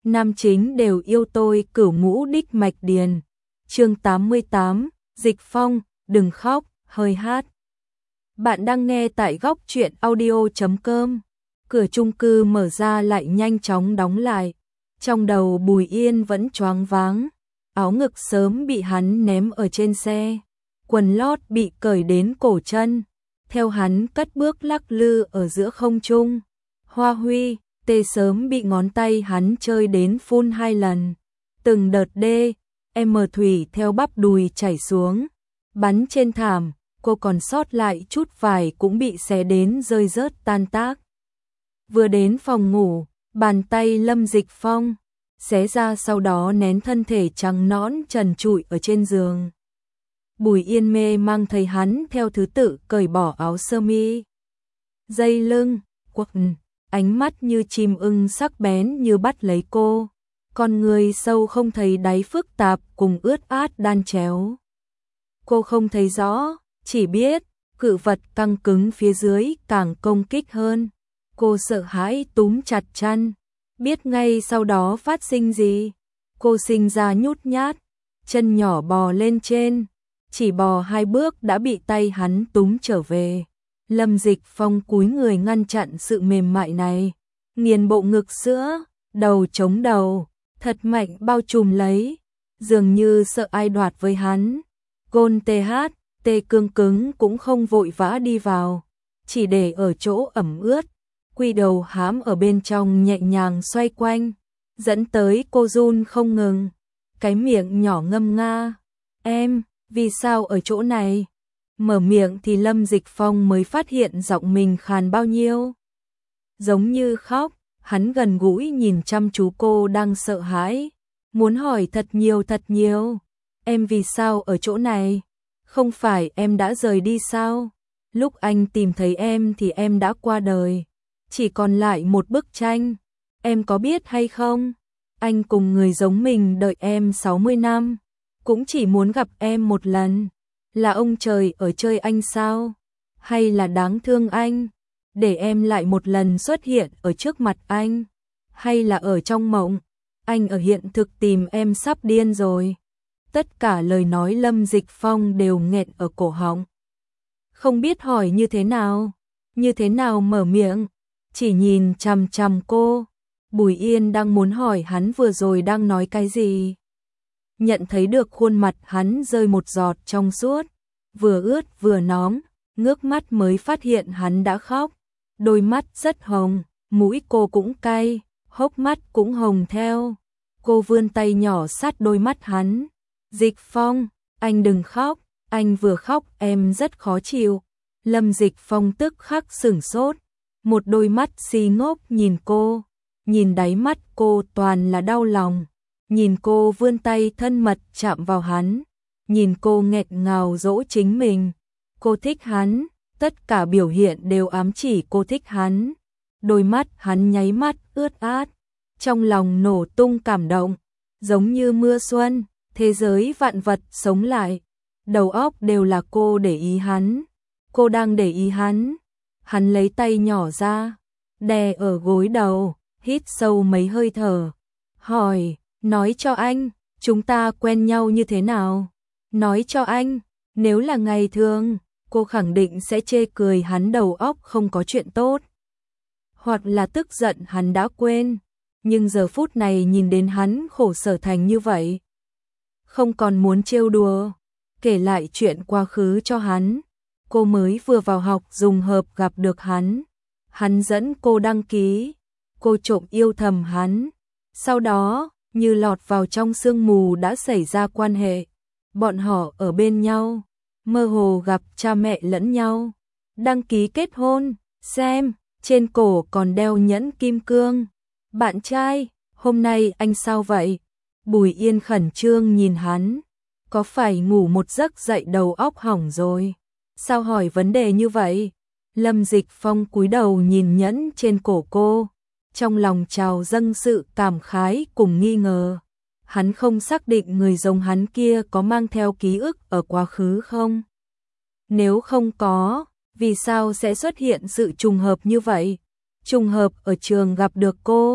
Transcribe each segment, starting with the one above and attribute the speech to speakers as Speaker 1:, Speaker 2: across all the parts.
Speaker 1: nam chính đều yêu tôi cửu ngũ đích mạch điền. Chương 88, Dịch Phong, đừng khóc, hơi hát. Bạn đang nghe tại góc truyện audio.com. Cửa chung cư mở ra lại nhanh chóng đóng lại. Trong đầu Bùi Yên vẫn choáng váng, áo ngực sớm bị hắn ném ở trên xe, quần lót bị cởi đến cổ chân, theo hắn cất bước lắc lư ở giữa không trung. Hoa Huy, tê sớm bị ngón tay hắn chơi đến phun 2 lần, từng đợt thủy theo bắp đùi chảy xuống, bắn trên thảm, cô còn sót lại chút vải cũng bị xé đến rơi rớt tan tác. Vừa đến phòng ngủ, bàn tay Lâm Dịch Phong xé ra, sau đó nén thân thể trắng nõn trần trụi ở trên giường. Bùi Yên mê mang thấy hắn theo thứ tự cởi bỏ áo sơ mi, dây lưng, quần, ánh mắt như chim ưng sắc bén như bắt lấy cô, con người sâu không thấy đáy phức tạp cùng ướt át đan chéo. Cô không thấy rõ, chỉ biết cự vật căng cứng phía dưới càng công kích hơn. Cô sợ hãi túm chặt chăn, biết ngay sau đó phát sinh gì. Cô sinh ra nhút nhát, chân nhỏ bò lên trên, chỉ bò 2 bước đã bị tay hắn túm trở về. Lâm Dịch Phong cúi người ngăn chặn sự mềm mại này, nghiền bộ ngực sữa, đầu chống đầu, thật mạnh bao trùm lấy, dường như sợ ai đoạt với hắn. Gôn tê cương cứng cũng không vội vã đi vào, chỉ để ở chỗ ẩm ướt, quy đầu hãm ở bên trong nhẹ nhàng xoay quanh, dẫn tới cô run không ngừng, cái miệng nhỏ ngâm nga. Em, vì sao ở chỗ này? Mở miệng thì Lâm Dịch Phong mới phát hiện giọng mình khàn bao nhiêu. Giống như khóc, hắn gần gũi nhìn chăm chú cô đang sợ hãi, muốn hỏi thật nhiều. Em vì sao ở chỗ này? Không phải em đã rời đi sao? Lúc anh tìm thấy em thì em đã qua đời, chỉ còn lại một bức tranh. Em có biết hay không? Anh cùng người giống mình đợi em 60 năm, cũng chỉ muốn gặp em một lần. Là ông trời ở chơi anh sao? Hay là đáng thương anh, để em lại một lần xuất hiện ở trước mặt anh? Hay là ở trong mộng, anh ở hiện thực tìm em sắp điên rồi? Tất cả lời nói Lâm Dịch Phong đều nghẹn ở cổ họng. Không biết hỏi như thế nào mở miệng, chỉ nhìn chằm chằm cô. Bùi Yên đang muốn hỏi hắn vừa rồi đang nói cái gì. Nhận thấy được khuôn mặt hắn rơi một giọt trong suốt, vừa ướt vừa nóng, ngước mắt mới phát hiện hắn đã khóc. Đôi mắt rất hồng, mũi cô cũng cay, hốc mắt cũng hồng theo. Cô vươn tay nhỏ sát đôi mắt hắn. Dịch Phong, anh đừng khóc, anh vừa khóc em rất khó chịu. Lâm Dịch Phong tức khắc sửng sốt, một đôi mắt si ngốc nhìn cô, nhìn đáy mắt cô toàn là đau lòng, nhìn cô vươn tay thân mật chạm vào hắn, nhìn cô nghẹn ngào dỗ chính mình. Cô thích hắn, tất cả biểu hiện đều ám chỉ cô thích hắn. Đôi mắt hắn nháy mắt ướt át, trong lòng nổ tung cảm động, giống như mưa xuân, thế giới vạn vật sống lại. Đầu óc đều là cô để ý hắn, cô đang để ý hắn. Hắn lấy tay nhỏ ra, đè ở gối đầu, hít sâu mấy hơi thở, hỏi, nói cho anh, chúng ta quen nhau như thế nào? Nói cho anh, nếu là ngày thường, cô khẳng định sẽ chê cười hắn đầu óc không có chuyện tốt, hoặc là tức giận hắn đã quên. Nhưng giờ phút này nhìn đến hắn khổ sở thành như vậy, không còn muốn trêu đùa, kể lại chuyện quá khứ cho hắn. Cô mới vừa vào học dùng hợp gặp được hắn, hắn dẫn cô đăng ký, cô trộm yêu thầm hắn, sau đó như lọt vào trong sương mù đã xảy ra quan hệ. Bọn họ ở bên nhau, mơ hồ gặp cha mẹ lẫn nhau, đăng ký kết hôn, xem, trên cổ còn đeo nhẫn kim cương. Bạn trai, hôm nay anh sao vậy? Bùi Yên khẩn trương nhìn hắn, có phải ngủ một giấc dậy đầu óc hỏng rồi? Sao hỏi vấn đề như vậy? Lâm Dịch Phong cúi đầu nhìn nhẫn trên cổ cô, trong lòng trào dâng sự cảm khái cùng nghi ngờ. Hắn không xác định người giống hắn kia có mang theo ký ức ở quá khứ không? Nếu không có, vì sao sẽ xuất hiện sự trùng hợp như vậy? Trùng hợp ở trường gặp được cô,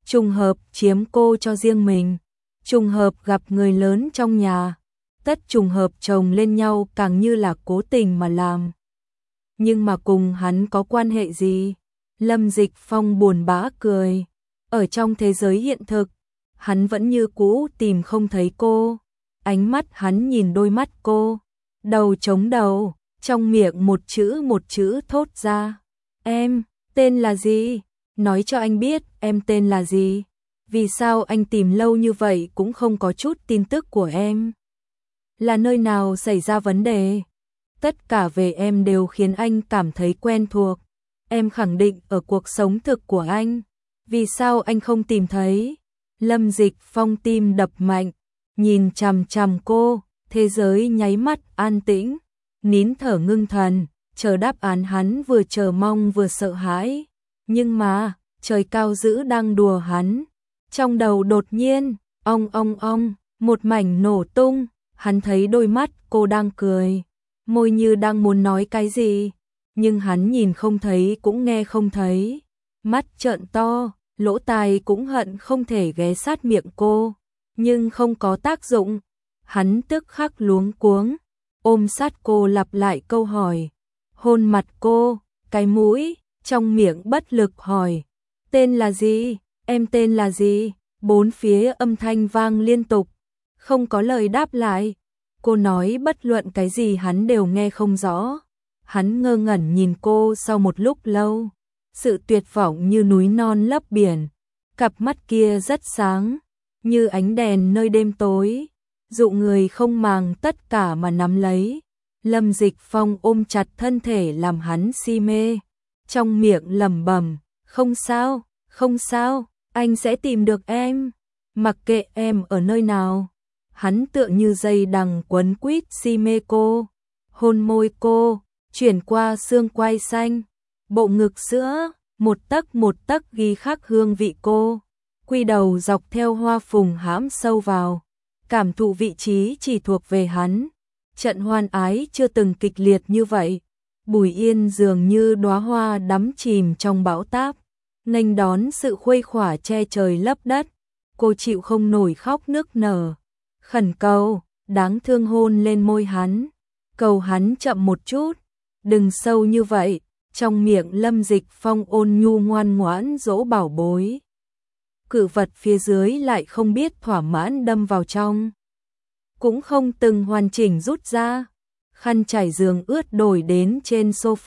Speaker 1: trùng hợp chiếm cô cho riêng mình, trùng hợp gặp người lớn trong nhà, tất trùng hợp chồng lên nhau càng như là cố tình mà làm. Nhưng mà cùng hắn có quan hệ gì? Lâm Dịch Phong buồn bã cười. Ở trong thế giới hiện thực, hắn vẫn như cũ tìm không thấy cô. Ánh mắt hắn nhìn đôi mắt cô, đầu chống đầu, trong miệng một chữ thốt ra. Em, tên là gì? Nói cho anh biết em tên là gì? Vì sao anh tìm lâu như vậy cũng không có chút tin tức của em? Là nơi nào xảy ra vấn đề? Tất cả về em đều khiến anh cảm thấy quen thuộc. Em khẳng định ở cuộc sống thực của anh. Vì sao anh không tìm thấy? Lâm Dịch Phong tim đập mạnh, nhìn chằm chằm cô, thế giới nháy mắt an tĩnh, nín thở ngưng thần, chờ đáp án. Hắn vừa chờ mong vừa sợ hãi. Nhưng mà, trời cao dữ đang đùa hắn. Trong đầu đột nhiên, ong, một mảnh nổ tung, hắn thấy đôi mắt cô đang cười, môi như đang muốn nói cái gì, nhưng hắn nhìn không thấy cũng nghe không thấy. Mắt trợn to, lỗ tai cũng hận không thể ghé sát miệng cô, nhưng không có tác dụng. Hắn tức khắc luống cuống, ôm sát cô lặp lại câu hỏi, hôn mặt cô, cái mũi, trong miệng bất lực hỏi, tên là gì, em tên là gì? Bốn phía âm thanh vang liên tục, không có lời đáp lại. Cô nói bất luận cái gì hắn đều nghe không rõ. Hắn ngơ ngẩn nhìn cô sau một lúc lâu, sự tuyệt vọng như núi non lấp biển. Cặp mắt kia rất sáng, như ánh đèn nơi đêm tối, dụ người không màng tất cả mà nắm lấy. Lâm Dịch Phong ôm chặt thân thể làm hắn si mê, trong miệng lẩm bẩm, không sao, anh sẽ tìm được em, mặc kệ em ở nơi nào. Hắn tựa như dây đằng quấn quýt si mê cô, hôn môi cô, chuyển qua xương quai xanh, bộ ngực sữa, một tấc ghi khắc hương vị cô, quy đầu dọc theo hoa phùng hãm sâu vào, cảm thụ vị trí chỉ thuộc về hắn. Trận hoan ái chưa từng kịch liệt như vậy. Bùi Yên dường như đóa hoa đắm chìm trong bão táp, nghênh đón sự khuây khỏa che trời lấp đất. Cô chịu không nổi khóc nức nở, khẩn cầu, đáng thương hôn lên môi hắn, cầu hắn chậm một chút, đừng sâu như vậy. Trong miệng Lâm Dịch Phong ôn nhu ngoan ngoãn dỗ bảo bối, cự vật phía dưới lại không biết thỏa mãn đâm vào trong, cũng không từng hoàn chỉnh rút ra. Khăn trải giường ướt đổi đến trên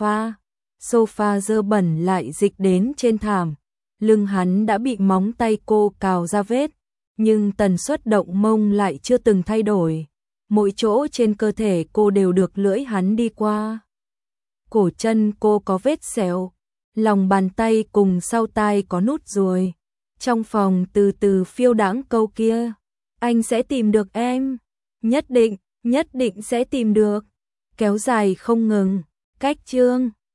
Speaker 1: sofa dơ bẩn lại dịch đến trên thảm. Lưng hắn đã bị móng tay cô cào ra vết, nhưng tần suất động mông lại chưa từng thay đổi. Mỗi chỗ trên cơ thể cô đều được lưỡi hắn đi qua. Cổ chân cô có vết sẹo, lòng bàn tay cùng sau tai có nút ruồi. Trong phòng từ từ phiêu đãng câu kia, anh sẽ tìm được em, nhất định sẽ tìm được, kéo dài không ngừng. Cách chương